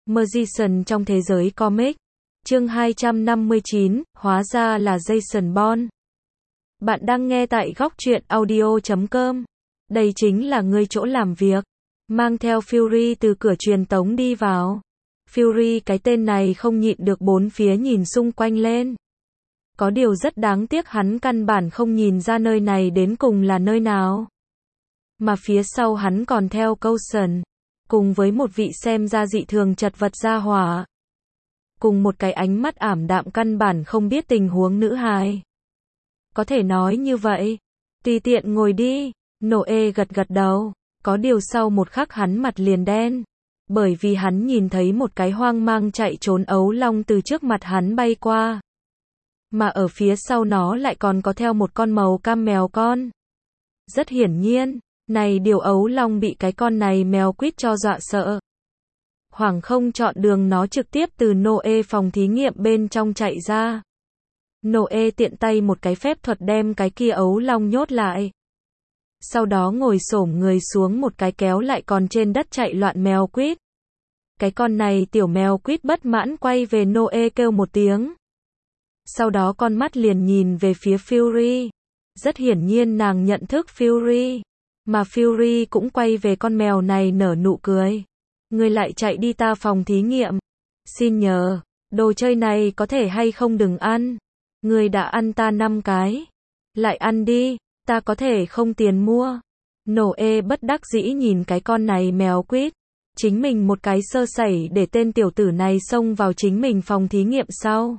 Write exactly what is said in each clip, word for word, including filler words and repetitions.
Magician trong thế giới comic. Chương hai trăm năm mươi chín, hóa ra là Jason Bourne. Bạn đang nghe tại góc truyện audio chấm com. Đây chính là ngươi chỗ làm việc. Mang theo Fury từ cửa truyền tống đi vào. Fury cái tên này không nhịn được bốn phía nhìn xung quanh lên. Có điều rất đáng tiếc hắn căn bản không nhìn ra nơi này đến cùng là nơi nào. Mà phía sau hắn còn theo Coulson, cùng với một vị xem ra dị thường chật vật gia hỏa. Cùng một cái ánh mắt ảm đạm căn bản không biết tình huống nữ hài. Có thể nói như vậy. Tùy tiện ngồi đi. Noe gật gật đầu. Có điều sau một khắc hắn mặt liền đen. Bởi vì hắn nhìn thấy một cái hoang mang chạy trốn ấu long từ trước mặt hắn bay qua. Mà ở phía sau nó lại còn có theo một con màu cam mèo con. Rất hiển nhiên, này điều ấu long bị cái con này mèo quýt cho dọa sợ. Hoàng không chọn đường nó trực tiếp từ Noe phòng thí nghiệm bên trong chạy ra. Noe tiện tay một cái phép thuật đem cái kia ấu long nhốt lại. Sau đó ngồi xổm người xuống một cái kéo lại còn trên đất chạy loạn mèo quýt. Cái con này tiểu mèo quýt bất mãn quay về Noe kêu một tiếng. Sau đó con mắt liền nhìn về phía Fury. Rất hiển nhiên nàng nhận thức Fury. Mà Fury cũng quay về con mèo này nở nụ cười. Ngươi lại chạy đi ta phòng thí nghiệm. Xin nhờ, đồ chơi này có thể hay không đừng ăn. Ngươi đã ăn ta năm cái. Lại ăn đi, ta có thể không tiền mua. Noe bất đắc dĩ nhìn cái con này mèo quýt. Chính mình một cái sơ sẩy để tên tiểu tử này xông vào chính mình phòng thí nghiệm sau.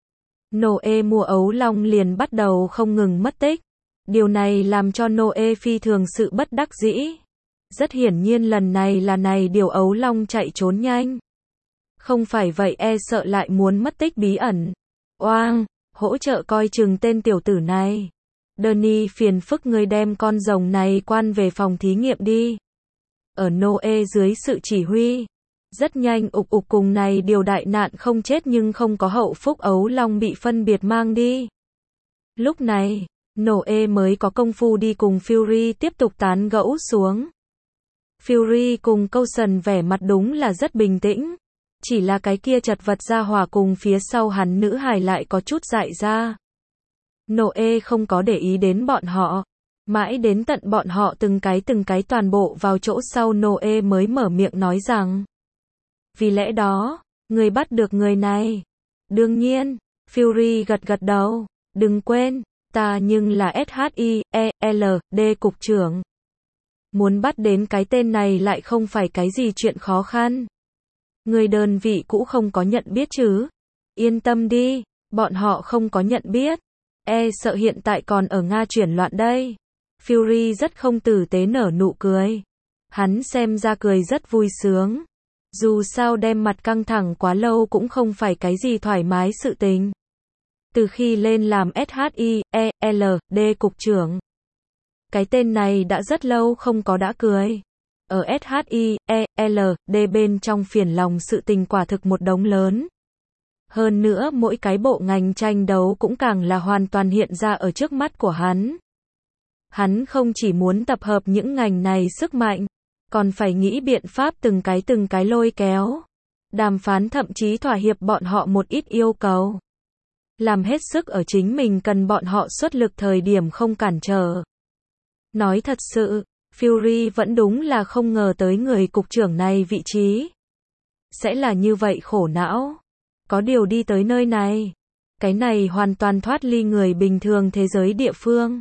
Noe mua ấu long liền bắt đầu không ngừng mất tích. Điều này làm cho Noe phi thường sự bất đắc dĩ. Rất hiển nhiên lần này là này điều ấu long chạy trốn nhanh. Không phải vậy e sợ lại muốn mất tích bí ẩn. Oang, hỗ trợ coi chừng tên tiểu tử này. Danny phiền phức ngươi đem con rồng này quan về phòng thí nghiệm đi. Ở Noe dưới sự chỉ huy. Rất nhanh ục ục cùng này điều đại nạn không chết nhưng không có hậu phúc ấu long bị phân biệt mang đi. Lúc này, Noe mới có công phu đi cùng Fury tiếp tục tán gẫu xuống. Fury cùng Coulson vẻ mặt đúng là rất bình tĩnh. Chỉ là cái kia chật vật ra hỏa cùng phía sau hắn nữ hài lại có chút dại ra. Noe không có để ý đến bọn họ. Mãi đến tận bọn họ từng cái từng cái toàn bộ vào chỗ sau Noe mới mở miệng nói rằng. Vì lẽ đó, người bắt được người này. Đương nhiên, Fury gật gật đầu. Đừng quên, ta nhưng là ét hát i e lờ đê cục trưởng. Muốn bắt đến cái tên này lại không phải cái gì chuyện khó khăn. Người đơn vị cũ không có nhận biết chứ. Yên tâm đi, bọn họ không có nhận biết. E sợ hiện tại còn ở Nga chuyển loạn đây. Fury rất không tử tế nở nụ cười. Hắn xem ra cười rất vui sướng. Dù sao đem mặt căng thẳng quá lâu cũng không phải cái gì thoải mái sự tình. Từ khi lên làm ét hát i e lờ đê cục trưởng. Cái tên này đã rất lâu không có đã cười. Ở ét hát i e lờ đê bên trong phiền lòng sự tình quả thực một đống lớn. Hơn nữa mỗi cái bộ ngành tranh đấu cũng càng là hoàn toàn hiện ra ở trước mắt của hắn. Hắn không chỉ muốn tập hợp những ngành này sức mạnh, còn phải nghĩ biện pháp từng cái từng cái lôi kéo. Đàm phán thậm chí thỏa hiệp bọn họ một ít yêu cầu. Làm hết sức ở chính mình cần bọn họ xuất lực thời điểm không cản trở. Nói thật sự, Fury vẫn đúng là không ngờ tới người cục trưởng này vị trí. Sẽ là như vậy khổ não. Có điều đi tới nơi này. Cái này hoàn toàn thoát ly người bình thường thế giới địa phương.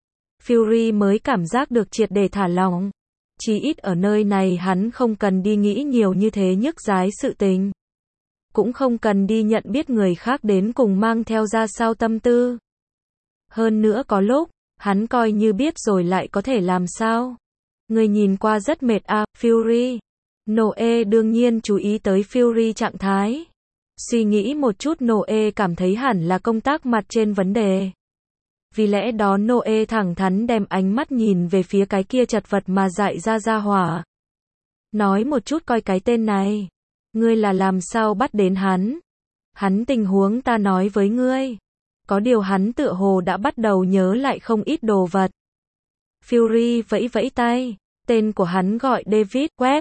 Fury mới cảm giác được triệt để thả lỏng. Chỉ ít ở nơi này hắn không cần đi nghĩ nhiều như thế nhức dái sự tình. Cũng không cần đi nhận biết người khác đến cùng mang theo ra sao tâm tư. Hơn nữa có lúc, hắn coi như biết rồi lại có thể làm sao. Người nhìn qua rất mệt à, Fury. Noe đương nhiên chú ý tới Fury trạng thái. Suy nghĩ một chút Noe cảm thấy hẳn là công tác mặt trên vấn đề. Vì lẽ đó Noe thẳng thắn đem ánh mắt nhìn về phía cái kia chật vật mà dại ra ra hỏa. Nói một chút coi cái tên này. Ngươi là làm sao bắt đến hắn? Hắn tình huống ta nói với ngươi. Có điều hắn tựa hồ đã bắt đầu nhớ lại không ít đồ vật. Fury vẫy vẫy tay. Tên của hắn gọi David Webb.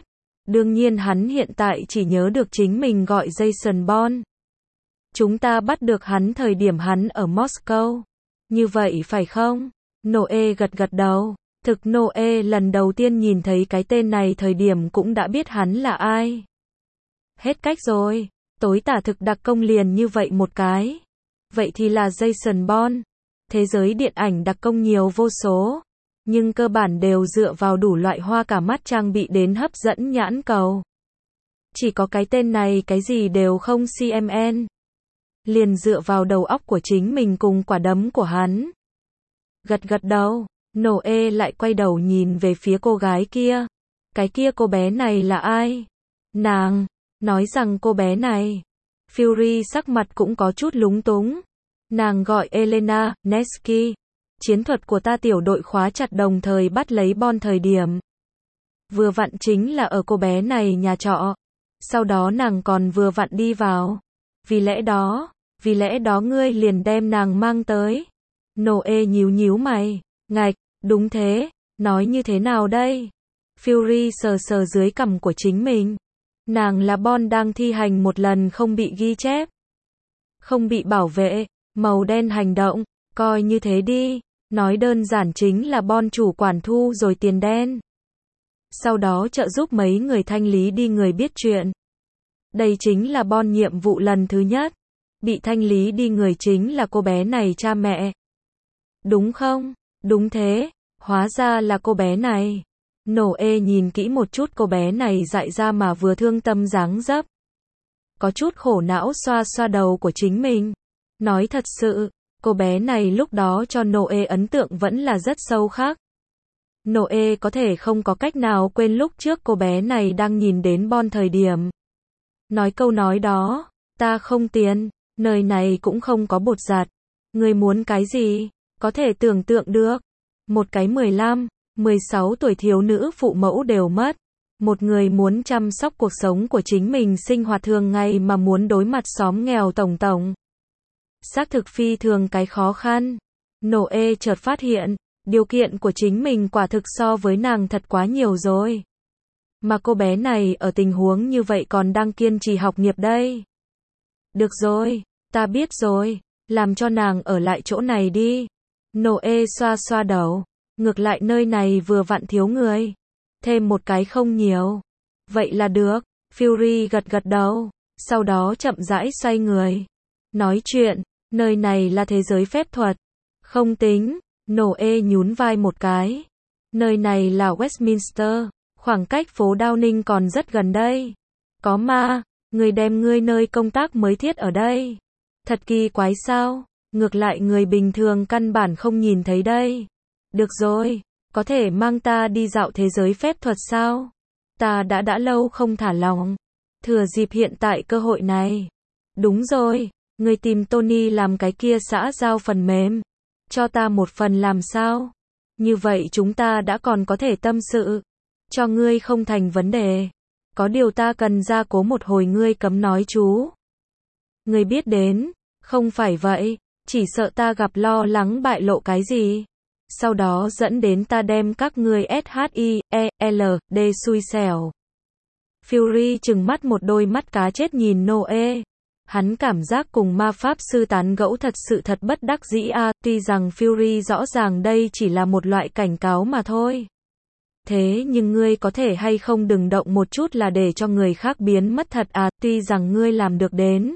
Đương nhiên hắn hiện tại chỉ nhớ được chính mình gọi Jason Bourne. Chúng ta bắt được hắn thời điểm hắn ở Moscow. Như vậy phải không? Noe gật gật đầu. Thực Noe lần đầu tiên nhìn thấy cái tên này thời điểm cũng đã biết hắn là ai. Hết cách rồi. Tối tả thực đặc công liền như vậy một cái. Vậy thì là Jason Bourne. Thế giới điện ảnh đặc công nhiều vô số. Nhưng cơ bản đều dựa vào đủ loại hoa cả mắt trang bị đến hấp dẫn nhãn cầu. Chỉ có cái tên này cái gì đều không xê em en. Liền dựa vào đầu óc của chính mình cùng quả đấm của hắn. Gật gật đầu, Noe lại quay đầu nhìn về phía cô gái kia. Cái kia cô bé này là ai? Nàng, nói rằng cô bé này. Fury sắc mặt cũng có chút lúng túng. Nàng gọi Elena Nevsky. Chiến thuật của ta tiểu đội khóa chặt đồng thời bắt lấy Bon thời điểm. Vừa vặn chính là ở cô bé này nhà trọ. Sau đó nàng còn vừa vặn đi vào. Vì lẽ đó, vì lẽ đó ngươi liền đem nàng mang tới. Noe nhíu nhíu mày. Ngạch, đúng thế, nói như thế nào đây? Fury sờ sờ dưới cằm của chính mình. Nàng là Bon đang thi hành một lần không bị ghi chép. Không bị bảo vệ, màu đen hành động, coi như thế đi. Nói đơn giản chính là Bon chủ quản thu rồi tiền đen. Sau đó trợ giúp mấy người thanh lý đi người biết chuyện. Đây chính là Bon nhiệm vụ lần thứ nhất. Bị thanh lý đi người chính là cô bé này cha mẹ. Đúng không? Đúng thế, hóa ra là cô bé này. Noe nhìn kỹ một chút cô bé này dại ra mà vừa thương tâm dáng dấp. Có chút khổ não xoa xoa đầu của chính mình. Nói thật sự, cô bé này lúc đó cho Noe ấn tượng vẫn là rất sâu khắc. Noe có thể không có cách nào quên lúc trước cô bé này đang nhìn đến Bon thời điểm. Nói câu nói đó, ta không tiền, nơi này cũng không có bột giặt. Người muốn cái gì? Có thể tưởng tượng được. Một cái mười lăm, mười sáu tuổi thiếu nữ phụ mẫu đều mất. Một người muốn chăm sóc cuộc sống của chính mình sinh hoạt thường ngày mà muốn đối mặt xóm nghèo tổng tổng. Xác thực phi thường cái khó khăn. Noe chợt phát hiện, điều kiện của chính mình quả thực so với nàng thật quá nhiều rồi. Mà cô bé này ở tình huống như vậy còn đang kiên trì học nghiệp đây. Được rồi, ta biết rồi, làm cho nàng ở lại chỗ này đi. Noe xoa xoa đầu, ngược lại nơi này vừa vặn thiếu người. Thêm một cái không nhiều. Vậy là được, Fury gật gật đầu, sau đó chậm rãi xoay người. Nói chuyện, nơi này là thế giới phép thuật. Không tính, Noe nhún vai một cái. Nơi này là Westminster, khoảng cách phố Downing còn rất gần đây. Có ma, người đem ngươi nơi công tác mới thiết ở đây. Thật kỳ quái sao? Ngược lại người bình thường căn bản không nhìn thấy đây. Được rồi, có thể mang ta đi dạo thế giới phép thuật sao? Ta đã đã lâu không thả lỏng. Thừa dịp hiện tại cơ hội này. Đúng rồi, người tìm Tony làm cái kia xã giao phần mềm. Cho ta một phần làm sao? Như vậy chúng ta đã còn có thể tâm sự. Cho ngươi không thành vấn đề. Có điều ta cần gia cố một hồi ngươi cấm nói chú. Ngươi biết đến, không phải vậy, chỉ sợ ta gặp lo lắng bại lộ cái gì. Sau đó dẫn đến ta đem các ngươi S H I E L D xui xẻo. Fury trừng mắt một đôi mắt cá chết nhìn Noe. Hắn cảm giác cùng ma pháp sư tán gẫu thật sự thật bất đắc dĩ a, à, tuy rằng Fury rõ ràng đây chỉ là một loại cảnh cáo mà thôi. Thế nhưng ngươi có thể hay không đừng động một chút là để cho người khác biến mất thật à, tuy rằng ngươi làm được đến.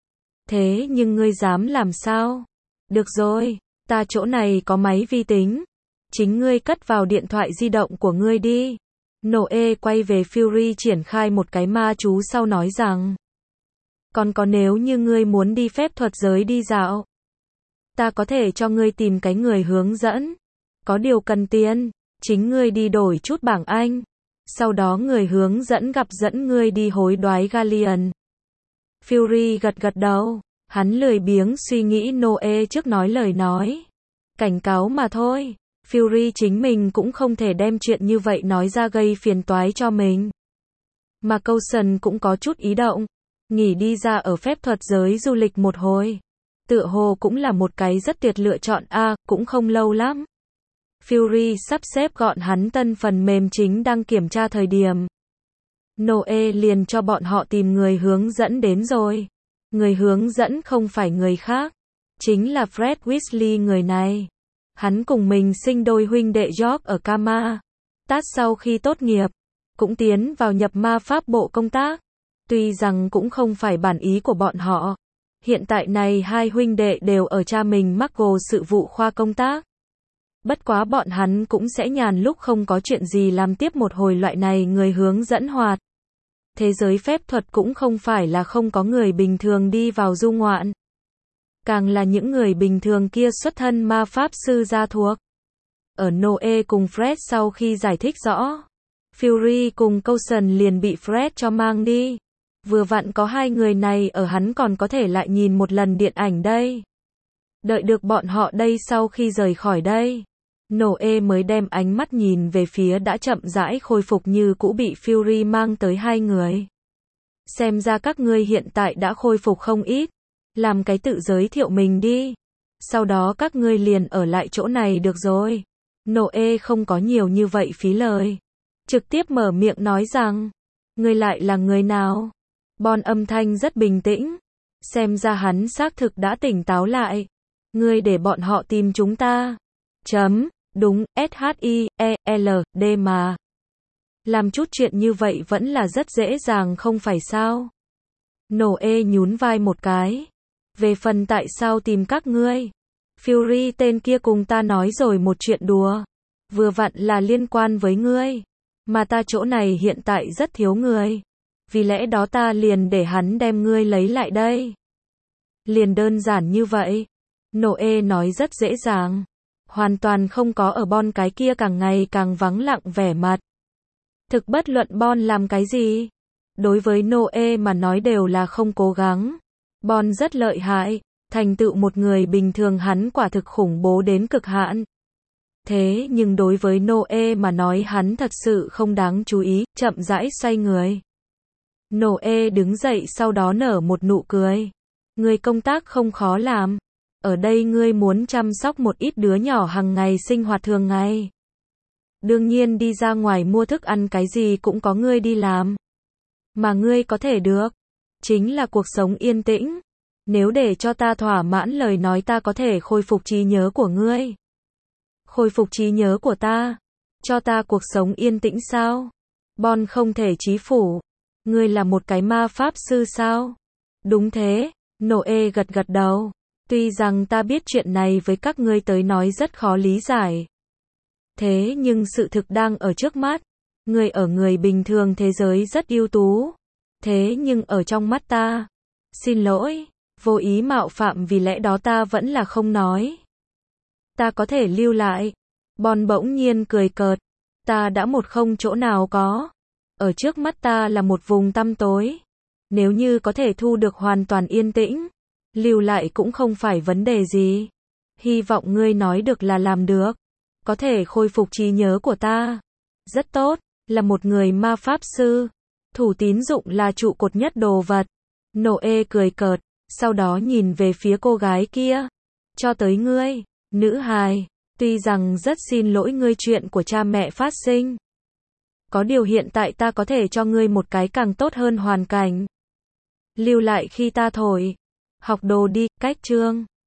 Thế nhưng ngươi dám làm sao? Được rồi, ta chỗ này có máy vi tính. Chính ngươi cất vào điện thoại di động của ngươi đi. Noe quay về Fury triển khai một cái ma chú sau nói rằng. Còn có nếu như ngươi muốn đi phép thuật giới đi dạo. Ta có thể cho ngươi tìm cái người hướng dẫn. Có điều cần tiền. Chính ngươi đi đổi chút bảng Anh. Sau đó người hướng dẫn gặp dẫn ngươi đi hối đoái Galleon. Fury gật gật đầu. Hắn lười biếng suy nghĩ Noe trước nói lời nói. Cảnh cáo mà thôi. Fury chính mình cũng không thể đem chuyện như vậy nói ra gây phiền toái cho mình. Mà Coulson cũng có chút ý động. Nghỉ đi ra ở phép thuật giới du lịch một hồi. Tựa hồ cũng là một cái rất tuyệt lựa chọn a, à, cũng không lâu lắm. Fury sắp xếp gọn hắn tân phần mềm chính đang kiểm tra thời điểm. Noe liền cho bọn họ tìm người hướng dẫn đến rồi. Người hướng dẫn không phải người khác, chính là Fred Weasley người này. Hắn cùng mình sinh đôi huynh đệ George ở Kama. Tát sau khi tốt nghiệp, cũng tiến vào nhập ma pháp bộ công tác. Tuy rằng cũng không phải bản ý của bọn họ. Hiện tại này hai huynh đệ đều ở cha mình Muggle sự vụ khoa công tác. Bất quá bọn hắn cũng sẽ nhàn lúc không có chuyện gì làm tiếp một hồi loại này người hướng dẫn hoạt. Thế giới phép thuật cũng không phải là không có người bình thường đi vào du ngoạn. Càng là những người bình thường kia xuất thân ma pháp sư gia thuộc. Ở Noe cùng Fred sau khi giải thích rõ, Fury cùng Coulson liền bị Fred cho mang đi. Vừa vặn có hai người này ở hắn còn có thể lại nhìn một lần điện ảnh đây. Đợi được bọn họ đây sau khi rời khỏi đây, Noe mới đem ánh mắt nhìn về phía đã chậm rãi khôi phục như cũ bị Fury mang tới hai người. Xem ra các ngươi hiện tại đã khôi phục không ít. Làm cái tự giới thiệu mình đi. Sau đó các ngươi liền ở lại chỗ này được rồi. Noe không có nhiều như vậy phí lời. Trực tiếp mở miệng nói rằng, ngươi lại là người nào? Bon âm thanh rất bình tĩnh. Xem ra hắn xác thực đã tỉnh táo lại. Ngươi để bọn họ tìm chúng ta. Chấm, đúng, S H I E L D mà. Làm chút chuyện như vậy vẫn là rất dễ dàng không phải sao? Noe nhún vai một cái. Về phần tại sao tìm các ngươi, Fury tên kia cùng ta nói rồi một chuyện đùa. Vừa vặn là liên quan với ngươi. Mà ta chỗ này hiện tại rất thiếu người. Vì lẽ đó ta liền để hắn đem ngươi lấy lại đây. Liền đơn giản như vậy. Noe nói rất dễ dàng. Hoàn toàn không có ở Bon cái kia càng ngày càng vắng lặng vẻ mặt. Thực bất luận Bon làm cái gì, đối với Noe mà nói đều là không cố gắng. Bon rất lợi hại, thành tựu một người bình thường hắn quả thực khủng bố đến cực hạn. Thế nhưng đối với Noe mà nói hắn thật sự không đáng chú ý, chậm rãi xoay người. Noe đứng dậy sau đó nở một nụ cười. Người công tác không khó làm. Ở đây ngươi muốn chăm sóc một ít đứa nhỏ hàng ngày sinh hoạt thường ngày. Đương nhiên đi ra ngoài mua thức ăn cái gì cũng có ngươi đi làm. Mà ngươi có thể được, chính là cuộc sống yên tĩnh. Nếu để cho ta thỏa mãn lời nói ta có thể khôi phục trí nhớ của ngươi. Khôi phục trí nhớ của ta? Cho ta cuộc sống yên tĩnh sao? Bon không thể chí phủ. Ngươi là một cái ma pháp sư sao? Đúng thế, Noe gật gật đầu. Tuy rằng ta biết chuyện này với các ngươi tới nói rất khó lý giải. Thế nhưng sự thực đang ở trước mắt. Ngươi ở người bình thường thế giới rất ưu tú. Thế nhưng ở trong mắt ta, xin lỗi, vô ý mạo phạm vì lẽ đó ta vẫn là không nói. Ta có thể lưu lại. Bon bỗng nhiên cười cợt. Ta đã một không chỗ nào có. Ở trước mắt ta là một vùng tăm tối. Nếu như có thể thu được hoàn toàn yên tĩnh, lưu lại cũng không phải vấn đề gì. Hy vọng ngươi nói được là làm được. Có thể khôi phục trí nhớ của ta. Rất tốt, là một người ma pháp sư. Thủ tín dụng là trụ cột nhất đồ vật. Noe cười cợt, sau đó nhìn về phía cô gái kia. Cho tới ngươi, nữ hài, tuy rằng rất xin lỗi ngươi chuyện của cha mẹ phát sinh. Có điều hiện tại ta có thể cho ngươi một cái càng tốt hơn hoàn cảnh. Lưu lại khi ta thổi. Học đồ đi, cách chương.